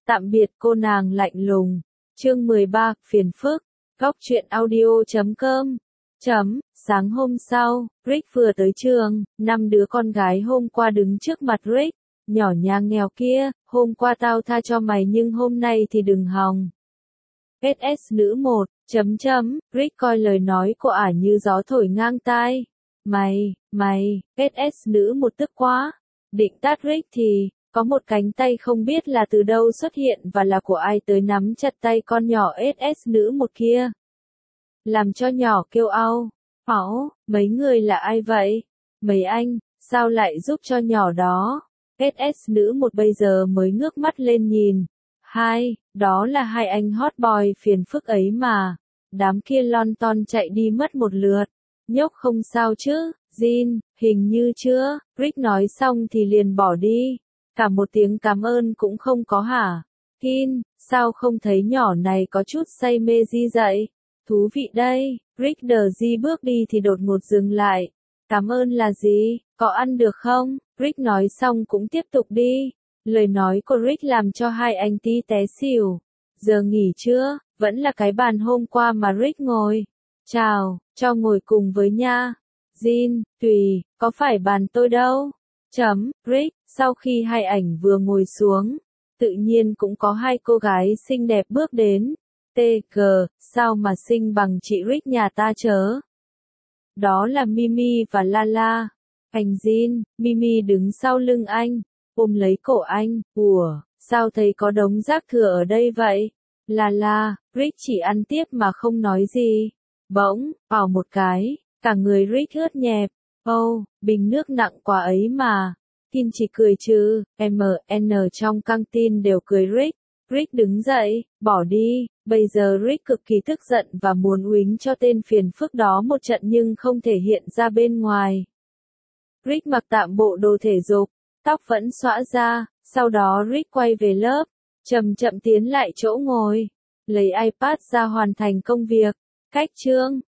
Tạm biệt cô nàng lạnh lùng. Chương 13, phiền phức. Góc truyện audio.com. Sáng hôm sau, Rick vừa tới trường, 5 đứa con gái hôm qua đứng trước mặt Rick. Nhỏ nhà nghèo kia, hôm qua tao tha cho mày nhưng hôm nay thì đừng hòng. SS nữ 1, Rick coi lời nói của ả như gió thổi ngang tai. Mày, SS nữ 1 tức quá. Định tát Rick thì, có một cánh tay không biết là từ đâu xuất hiện và là của ai tới nắm chặt tay con nhỏ SS nữ 1 kia. Làm cho nhỏ kêu au. Mấy người là ai vậy? Mấy anh, sao lại giúp cho nhỏ đó? SS nữ 1 bây giờ mới ngước mắt lên nhìn. Đó là hai anh hot boy phiền phức ấy mà. Đám kia lon ton chạy đi mất một lượt. Nhóc không sao chứ, Jin, hình như chưa. Rick nói xong thì liền bỏ đi. Cả một tiếng cảm ơn cũng không có hả? Kin, sao không thấy nhỏ này có chút say mê gì vậy? Thú vị đây. Rick đờ di bước đi thì đột ngột dừng lại. Cảm ơn là gì? Có ăn được không? Rick nói xong cũng tiếp tục đi. Lời nói của Rick làm cho hai anh tí té xỉu. Giờ nghỉ chưa? Vẫn là cái bàn hôm qua mà Rick ngồi. Chào, cho ngồi cùng với nha. Jin, tùy, có phải bàn tôi đâu? Rick, sau khi hai ảnh vừa ngồi xuống, tự nhiên cũng có hai cô gái xinh đẹp bước đến. TG, sao mà xinh bằng chị Rick nhà ta chớ? Đó là Mimi và Lala. Anh Jin, Mimi đứng sau lưng anh, ôm lấy cổ anh. Ủa, sao thấy có đống rác thừa ở đây vậy? Lala, Rick chỉ ăn tiếp mà không nói gì. Bỗng, vào một cái, cả người Rick ướt nhẹp. Bình nước nặng quá ấy mà. Kin chỉ cười chứ, MN trong căng tin đều cười Rick. Rick đứng dậy, bỏ đi. Bây giờ Rick cực kỳ tức giận và muốn uýnh cho tên phiền phức đó một trận nhưng không thể hiện ra bên ngoài. Rick mặc tạm bộ đồ thể dục, tóc vẫn xõa ra, sau đó Rick quay về lớp, chậm chậm tiến lại chỗ ngồi, lấy iPad ra hoàn thành công việc. Cách chương,